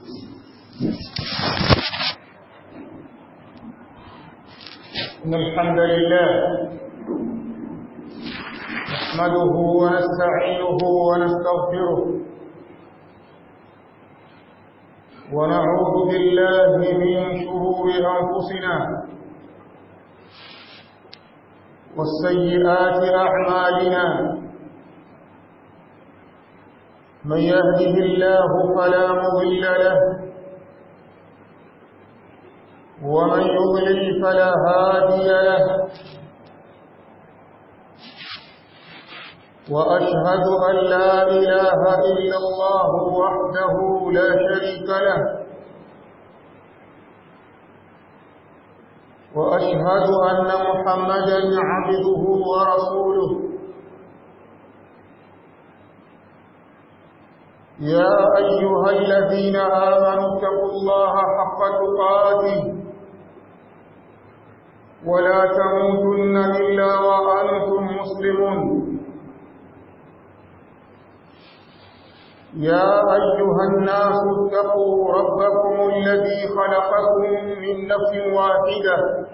إن الحمد لله نحمده ونستعينه ونستغفره ونعوذ بالله من شرور أنفسنا والسيئات أعمالنا من يهده الله فلا مضل له ومن يضلل فلا هادي له وأشهد أن لا إله إلا الله وحده لا شريك له وأشهد أن محمدا عبده ورسوله يا أيها الذين آمنوا اتقوا الله حق تقاته ولا تموتن إلا وأنتم مسلمون يا أيها الناس اتقوا ربكم الذي خلقكم من نفس واحدة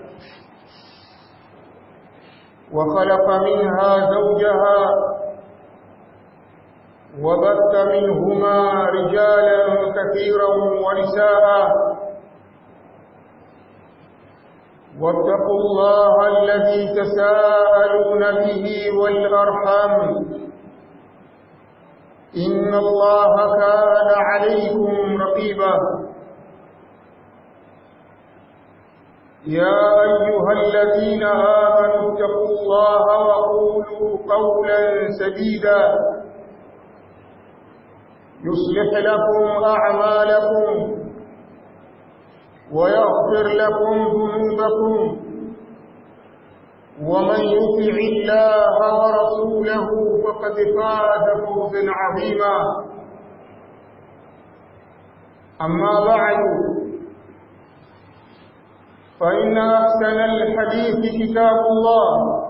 وخلق منها زوجها وبث منهما رجالا كثيرا ونساء واتقوا الله الذي تساءلون به والأرحام إن الله كان عليكم رقيبا يا أيها الذين آمنوا اتقوا الله وقولوا قولا سديدا يصلح لكم أعمالكم ويغفر لكم ذنوبكم ومن يطع الله ورسوله فقد فاز فوزا عظيما أما بعد فإن أحسن الحديث كتاب الله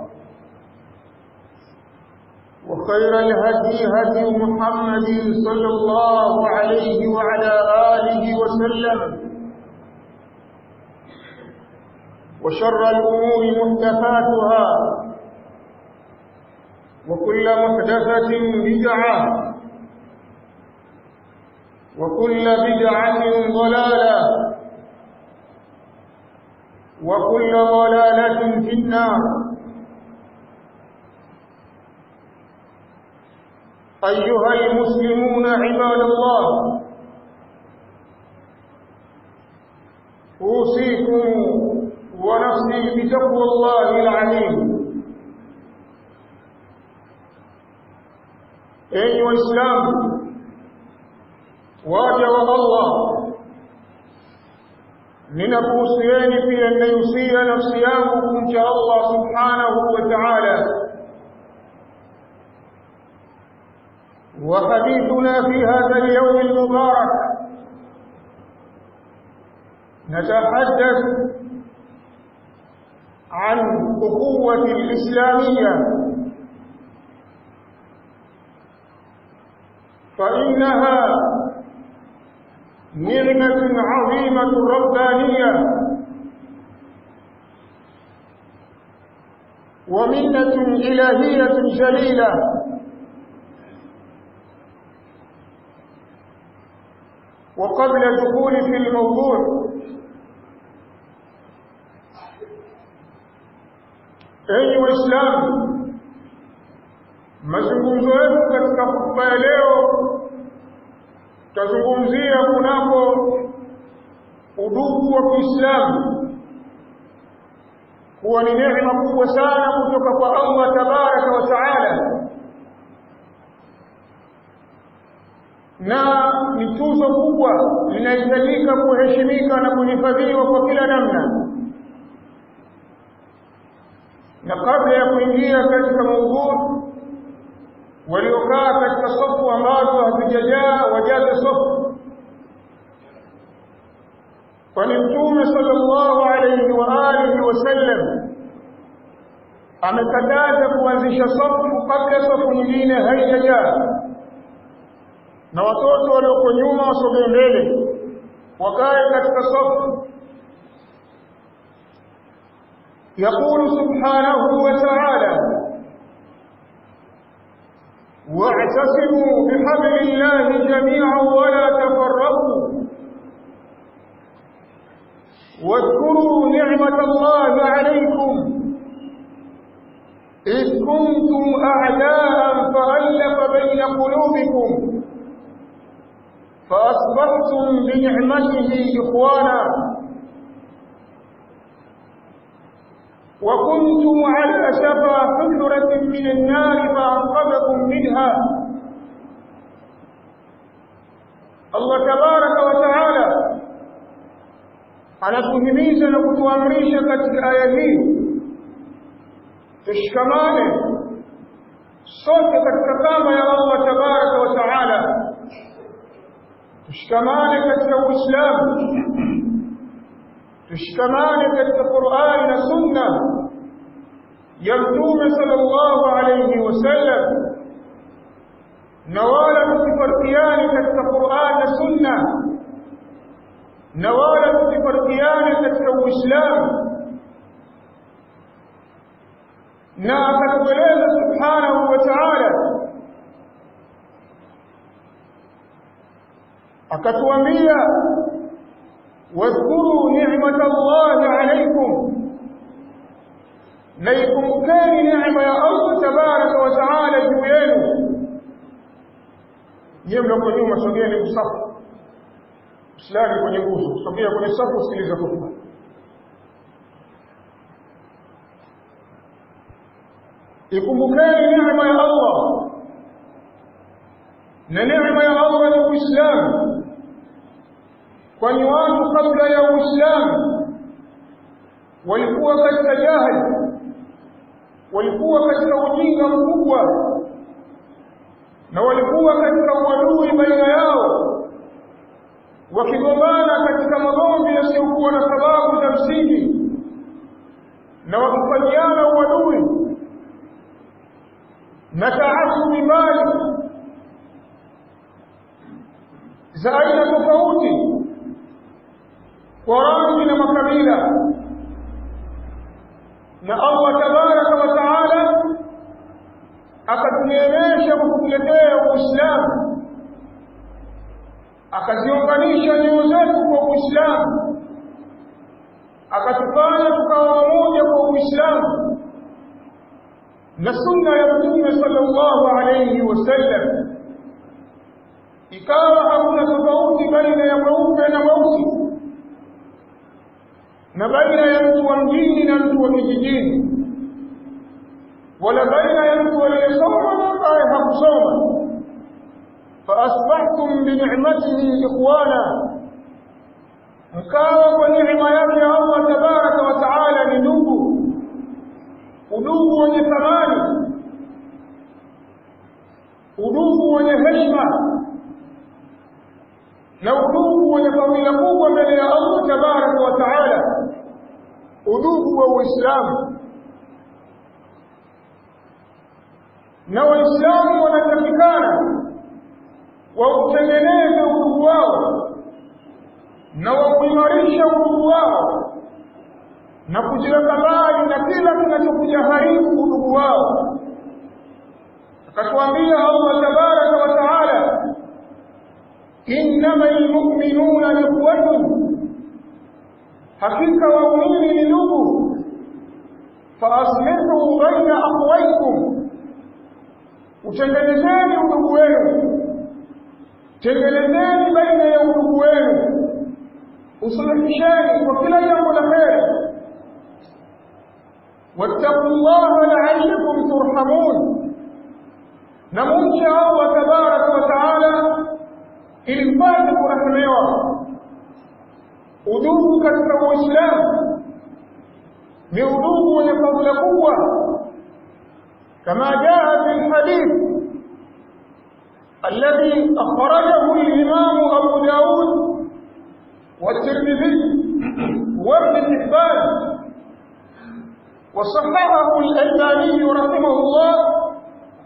وخير الهدي هدي محمد صلى الله عليه وعلى آله وسلم وشر الأمور محدثاتها وكل محدثة بدعة وكل بدعة ضلالة وكل ضلالة في النار أيها المسلمون عباد الله أوصيكم ونفسي بتقوى الله العليم أيها الإسلام واجب الله ninakuhusieni pia ninayusia nafsi yangu kumcha Allah subhanahu wa ta'ala وحديثنا في هذا اليوم المبارك نتحدث عن أخوة الإسلامية فإنها نعمة عظيمة ربانية ومنة إلهية جليلة وقبل دخول في الموضوع أيها الإسلام mazungumzo yetu katika khutba ya leo tazungumzia kunako udugu wa Kiislamu kuwa ni neema kubwa sana kutoka kwa Allah tabaraka wa taala na ni tuzo kubwa linahitajika kuheshimika na kuhifadhiwa kwa kila namna. Na kabla ya kuingia katika maudhui, waliokaa katika safu ambazo hazijajaa wajaze safu, kwani Mtume sallallahu alayhi wa alihi wasallam amekataza kuanzisha safu kabla safu nyingine haijajaa, na watoto walioko nyuma wasogee mbele wakae katika safu. يقول سبحانه وتعالى واعتصموا بحبل الله جميعا ولا تفرقوا واذكروا نعمة الله عليكم إذ كنتم أعداء فألف بين قلوبكم فأصبحتم بنعمته إخوانا وكنتم على شفا حفرة من النار فأنقذكم منها. الله تبارك وتعالى anatuhimiza na kutuamrisha katika aya hii tushikamane sote katika kamba ya Allah tabaraka wa taala, tushikamane katika Uislamu, tushikamane katika Qur'an na Sunna ya Mtume sallallahu alayhi wasallam, na wala tusifarkiane katika Qur'an na Sunna, na wala tusifarkiane katika Uislamu. Na akatueleza subhanahu wa ta'ala, akatuambia wadhkuru ni'matallahi alaykum, na ikumbukeni neema ya Allah tabaraka wa ta'ala juu yenu. Nyie mloko nyuma, sogeni usafu, usilali kwenye nguzo, sogea kwenye safu, usikilize hotuba. Ikumbukeni neema ya Allah, na neema ya Allah ni Uislamu, kwani watu kabla ya Uislamu walikuwa katika jahili, walikuwa katika ujinga mkubwa, na walikuwa katika uadui baina yao, wakigombana katika magomvi yasiyokuwa na sababu za msingi, na wakifanyiana uadui na taasubi mbali za aina tofauti kwa rangi na makabila. Na Allah tabaraka wa taala akatuneemesha kwa kutuletea Uislamu, akaziunganisha nyoyo zetu kwa Uislamu, akatufanya tukawa wamoja kwa Uislamu na sunna ya Mtume sallallahu alayhi wasallam, ikawa hakuna tofauti baina ya mweupe na mweusi, na baina ya mtu wa mjini na mtu wa kijijini, wala baina ya mtu aliyesoma na ambaye hakusoma. Faasbahtum bini'matihi ikhwana, mkawa kwa neema yake Allah tabaraka wa taala ni ndugu, udugu wenye thamani, udugu wenye heshima, na udugu wenye fadhila kubwa mbele ya Allah tabaraka wa taala, udugu wa Uislamu. Na Waislamu wanatakikana wautengeneze udugu wao na wauimarisha udugu wao na kujiweka mbali na kila kinachokuja haribu udugu wao. Akatuambia Allah tabaraka wa taala, innamal mu'minuna ikhwatun, hakika waumini ni ndugu. Faaslihu baina akhawaykum, utengenezeni udugu wenu, tengenezeni baina ya udugu wenu, usulihisheni kwa kila jambo la kheri. wattaqullaha la'allakum turhamun, na mumche Allah tabaraka wa taala ili mpate kurahimiwa. Udugu katika Uislamu ni udugu wenye fadhila kubwa, kama jaa fi alhadith alladhi akhrajahu al-imam Abu Daud والترمذي وابن حبان وصححه الألباني رحمه الله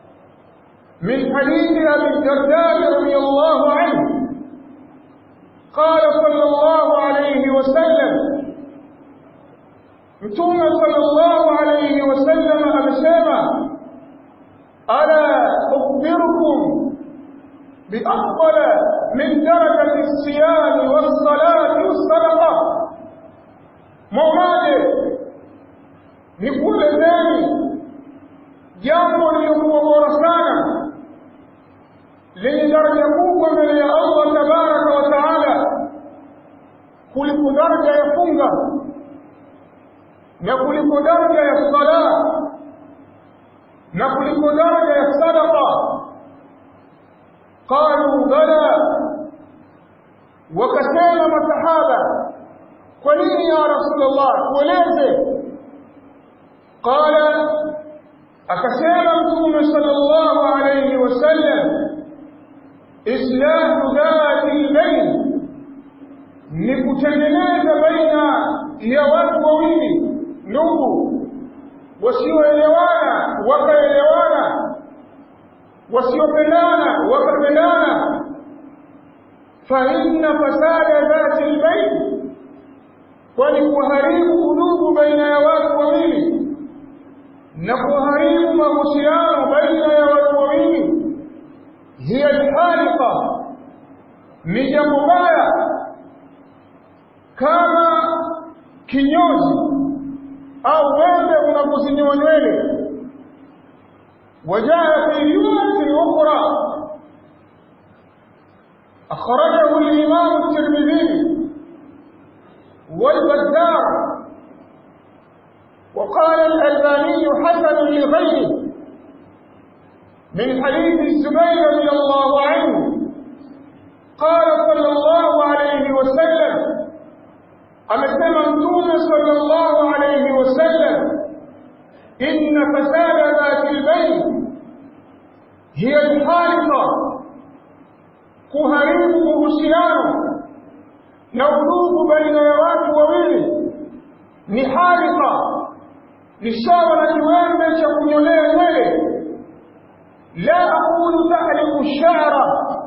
من حديث أبي الدرداء رضي الله عنه قال صلى الله عليه وسلم متوم صلى الله عليه وسلم أمسيما ألا أخبركم بأفضل من درجة الصيام والصلاة والصدقة مولاي نقول ذلك jambo lililokuwa bora sana lenye daraja kubwa mbele ya Allah tabaraka wa taala kuliko daraja ya funga na kuliko daraja ya sala na kuliko daraja ya sadaqa. qalu bala, wakasema masahaba kwa nini ya Rasulullah, tueleze. qala, akasema mtume sallallahu alayhi wasallam islahu dhati al-bayn, ni kutengeneza baina ya watu wawili ndugu wasioelewana wakaelewana, wasiopendana wakapendana. fa inna fasada dhati al-bayn, kwani kuharibu udugu baina ya watu wawili na kuharibu mahusiano baina ya watu wawili, hiya al-haliqa, ni jambo baya kama kinyozi au wembe unapozinyoa nywele. وجاء في رواية أخرى أخرجه الإمام الترمذي والبزار وقال الألباني حسن لغيره من حديث الزبير رضي الله عنه قال صلى الله عليه وسلم أمسنا متوم صلى الله عليه وسلم إن فساد ذات البين هي الحالقة، kuharibu uhusiano na udugu baina ya watu wawili ni halika, ni sawa na kiwembe cha kunyolea nywele. la aqulu tahliku shara,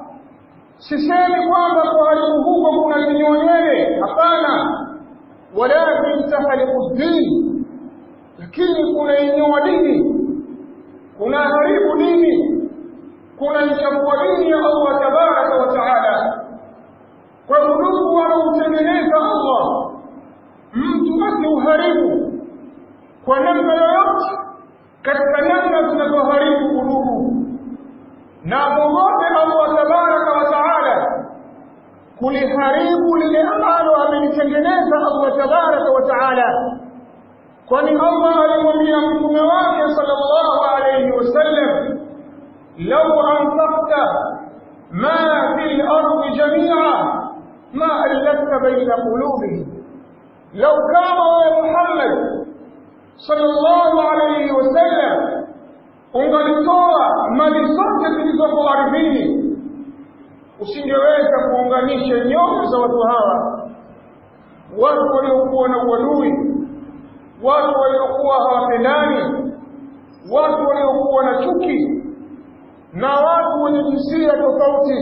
sisemi kwamba kuharibu huko kuna kinyoa nywele, hapana. walakin tahliku dini, lakini kuna inyoa dini, kuna haribu dini, kuna ichafua dini ya Allah tabaraka wa taala. kwa udugu wanaotengeneza Allah, mtu asiuharibu kwa namna yoyote katika namna zinazoharibu udugu, na mogote Allah tabaraka wa taala kuliharibu lile ambalo amelitengeneza Allah tabaraka wa taala. kwani Allah alimwambia mtume wake sallallahu alayhi wasallam, law anfaqta ma fil ardi jami'a ma allafta baina qulubihim, law kama wa Muhammad sallallahu alayhi wasallam ungalitoa mali zote zilizoko ardhini, usingeweza kuunganisha nyoyo za watu hawa, watu waliokuwa na uadui, watu waliokuwa hawapendani, watu waliokuwa na chuki, na watu wenye jinsia tofauti.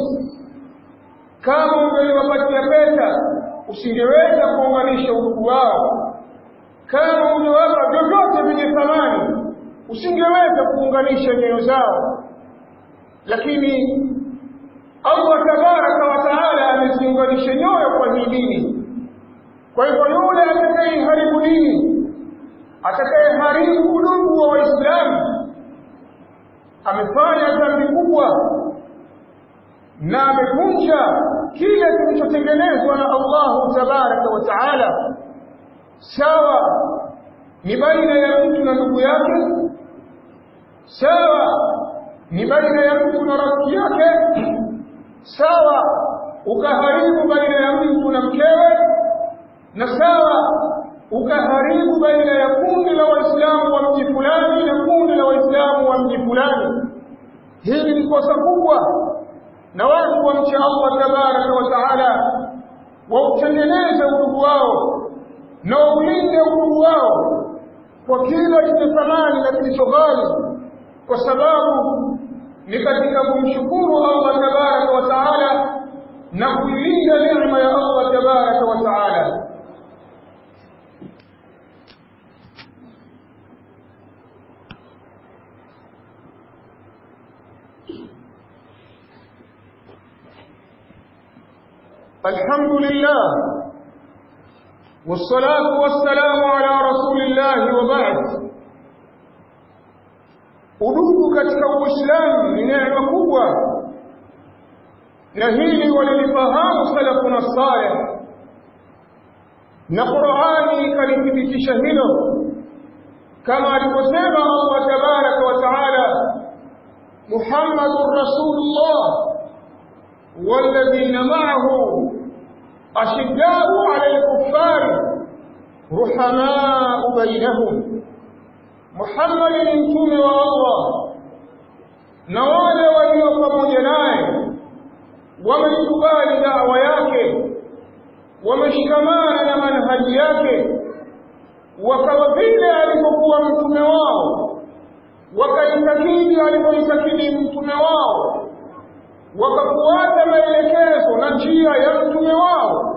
kama ungeliwapatia pesa usingeweza kuunganisha udugu wao, kama ungewapa vyovyote vyenye thamani usingeweza kuunganisha nyoyo zao. lakini Allah tabaraka wa taala ameziunganisha nyoyo kwa hii dini. kwa hivyo yule atakayeharibu dini, atakayeharibu udugu wa Waislamu, amefanya dhambi kubwa na amevunja kile kilichotengenezwa na Allah tabaraka wa taala. sawa ni baina ya mtu na ndugu yake, sawa ni baina ya mtu na rafiki yake, sawa ukaharibu baina ya mtu na mkewe, na sawa ukaharibu baina ya kundi la Waislamu wa mji fulani na kundi la Waislamu wa mji fulani. Hili ni kosa kubwa, na watu wamche Allah tabaraka wa taala wautengeneze udugu wao na waulinde udugu wao kwa kila chenye thamani na kilicho ghali, kwa sababu ni katika kumshukuru Allah tabaraka wa taala na kuilinda neema ya Allah الحمد لله والصلاة والسلام على رسول الله وبعد. Udugu katika Uislamu ni neema kubwa, na hili walilifahamu salafuna salih, na Qur'ani ikalithibitisha hilo, kama alivyosema Allah tabaraka wa taala, Muhammadur Rasulullah walladhina ma'ahu ashidda'u 'ala al-kuffari ruhama'u bainahum. Muhammad ni mtume wa Allah, na wale walio pamoja naye wamekubali da'wa yake, wameshikamana na manhaji yake, wakawa vile alipokuwa mtume wao, wakaitakidi alipoitakidi mtume wao, wakafuata maelekezo na njia ya mtume wao.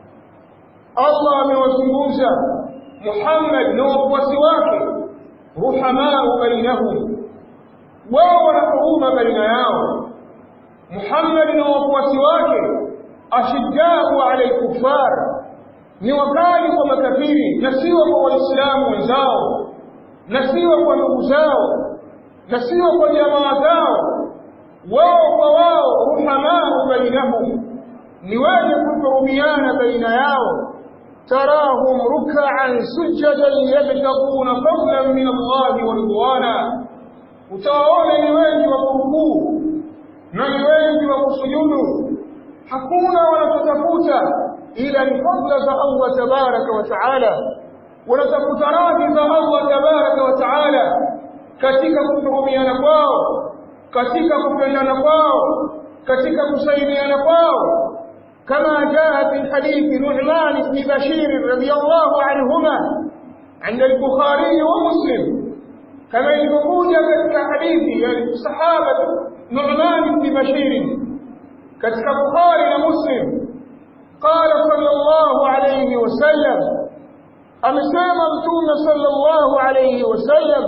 Allah amewazungumza Muhammad na wafuasi wake, ruhamau bainahum, wao wanahuruma baina yao. Muhammad na wafuasi wake ashiddau ala al-kuffar, ni wakali kwa makafiri, na sio kwa waislamu wenzao, na sio kwa ndugu zao, na sio kwa jamaa zao. Wao kwa wao ruhamau bainahum, ni wenye kuhurumiana baina yao. Tarahum ruk'an sujadan yabtaguna fadlan min Allah wa ridwana, utawaona ni wengi wa kurukuu na ni wengi wa kusujudu, hakuna wanachotafuta ila ni fadla za Allah tabaraka wa taala, wanatafuta radhi za Allah tabaraka wa taala katika kuhurumiana kwao, katika kupendana kwao, katika kusaidiana kwao, kama jaa fi hadithi Nu'man ibn Bashir radiyallahu anhuma عند البخاري ومسلم، كما ilivyokuja katika hadithi ya sahaba Nu'man ibn Bashir katika Bukhari na Muslim. قال صلى الله عليه وسلم، amesema mtume صلى الله عليه وسلم،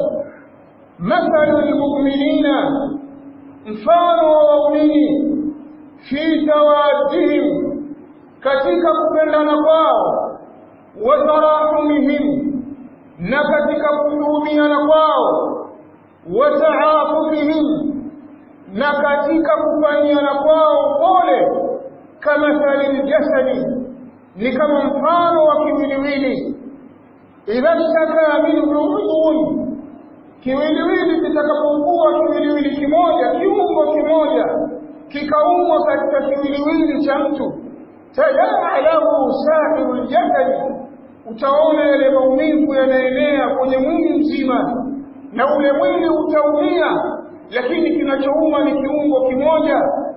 مثل المؤمنين، mfano wa waumini, fi tawaddihim, katika kupendana kwao, wa tarahumihim, na katika kuhurumiana kwao, wa ta'afufihim, na katika kufanyiana kwao pole, kama thalil jasadi, ni kama mfano wa kiwiliwili. Idha shtaka minhu udhun, kiwiliwili kitakapokuwa kiwiliwili kimoja, kiungo kimoja kikaumwa katika kiwiliwili cha mtu, tadaa lahu sa'irul jasad, utaona yale maumivu yanaenea kwenye mwili mzima, na ule mwili utaumia, lakini kinachouma ni kiungo kimoja.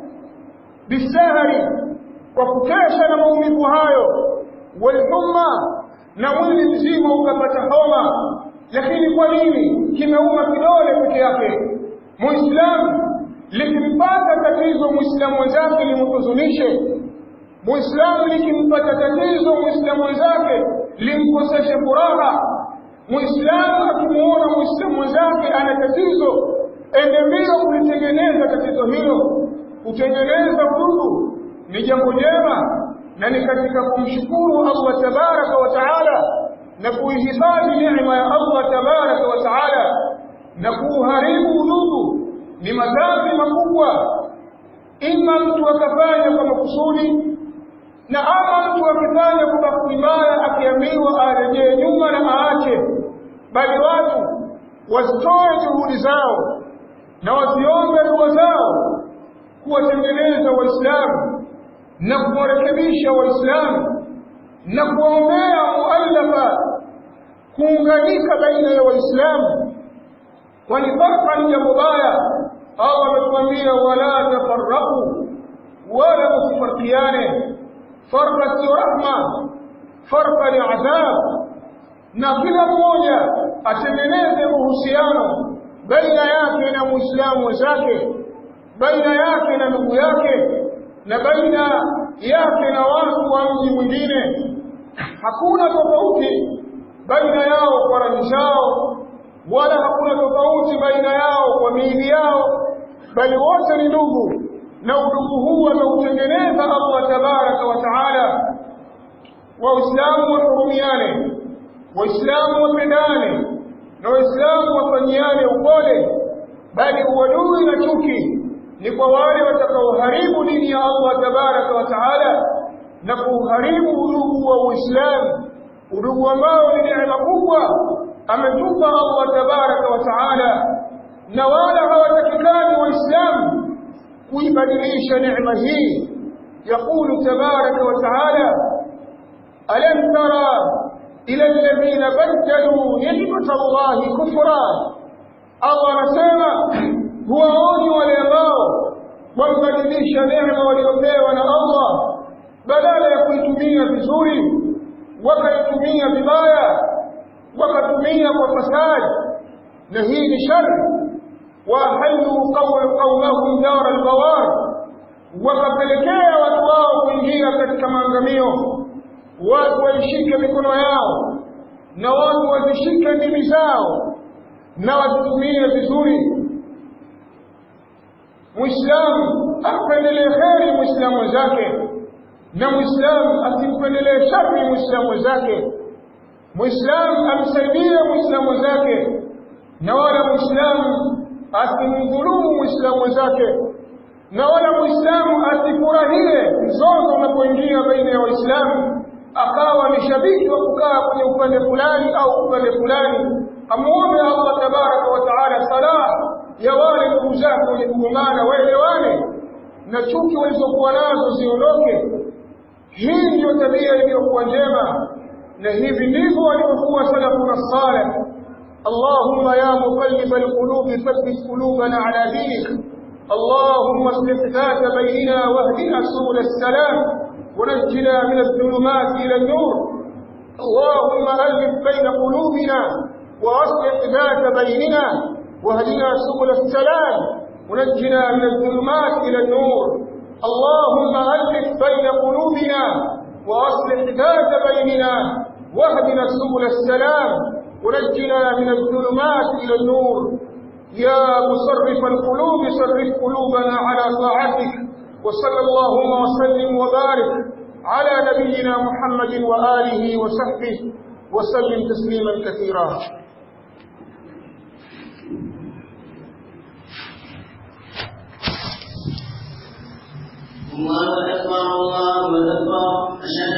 Bisahari, kwa kukesha na maumivu hayo, walhumma, na mwili mzima ukapata homa. Lakini kwa nini kimeuma kidole peke yake? Muislamu likimpata tatizo muislamu wenzake limhuzunishe. Muislamu likimpata tatizo muislamu wenzake limkoseshe furaha. Muislamu akimuona muislamu wenzake ana tatizo, ende mbio kulitengeneza tatizo hilo. Kutengeneza udugu ni jambo jema, na ni katika kumshukuru Allah tabaraka wa taala, na kuihifadhi neema ya Allah tabaraka wa taala, na kuharibu udugu ni madhambi makubwa. Ima mtu akafanya kwa makusudi, na ama mtu akifanya kwa bahati mbaya, akiambiwa arejee nyuma na aache. Bali watu wasitoe juhudi zao na wasiombe dua zao kuwatengeneza Waislamu na kuwarekebisha Waislamu na kuombea muallafa, kuunganika baina ya Waislamu, kwani farqa ni jambo baya. Allah ametuambia wala tafarraqu, wala msifarqiane. Farqa si rahma, farqa ni adhab. Na kila mmoja atengeneze uhusiano baina yake na Muislamu wenzake, baina yake na ndugu yake, na baina yake na watu wa mji mwingine. Hakuna tofauti baina yao kwa rangi zao, wala hakuna tofauti baina yao kwa miili yao, bali wote ni ndugu, na udugu huu ameutengeneza Allah tabaraka wa taala. waislamu wahurumiane, waislamu wapendane, na waislamu wafanyiane upole, bali uadui na chuki ni kwa wale watakaoharibu dini ya Allah tabaraka wa taala na kuharibu udugu wa Uislamu, udugu ambao ni neema kubwa ametupa Allah tabaraka wa taala, na wala hawatakikani waislamu kuibadilisha neema hii. Yaqulu tabaraka wa taala: alam tara ila alladhina baddalu ni'mata Allahi kufra. Allah anasema huwaoni wale ambao wamebadilisha neema waliopewa na Allah, badala ya kuitumia vizuri wakaitumia vibaya, wakatumia kwa fasadi, na hii ni shari. Wahallu qaumahum dar albawar, wakapelekea watu wao kuingia katika maangamio. Watu waishike mikono yao na watu wazishike ndimi zao na wazitumie vizuri. Muislamu apendelee kheri muislamu wenzake, na muislamu asimpendelee shari muislamu wenzake. Muislamu amsaidie muislamu wenzake, na wala muislamu asimdhulumu muislamu wenzake, na wala muislamu asifurahie mzozo unapoingia baina ya waislamu akawa ni shabiki wa kukaa kwenye upande fulani au upande fulani. Amuombe Allah tabaraka wa taala salah ya wale ndugu zake wenye kugombana, waelewane na chuki walizokuwa nazo ziondoke. Hii ndiyo tabia iliyokuwa njema, na hivi ndivyo walivyokuwa salafuna salih. Allahumma ya muqallibal qulubi thabbit qulubana ala dinik. Allahumma aslih dhata bainina wahdina subul as-salam ونجنا من الظلمات إلى النور. اللهم ألف بين قلوبنا وأصلح ذات بيننا واهدنا سبل السلام ونجنا من الظلمات إلى النور. اللهم ألف بين قلوبنا وأصلح ذات بيننا واهدنا سبل السلام ونجنا من الظلمات إلى النور. يا مصرف القلوب صرف قلوبنا على طاعتك. وصلى اللهم وسلم وبارك على نبينا محمد وآله وصحبه وسلم تسليما كثيرا. الله أكبر الله أكبر.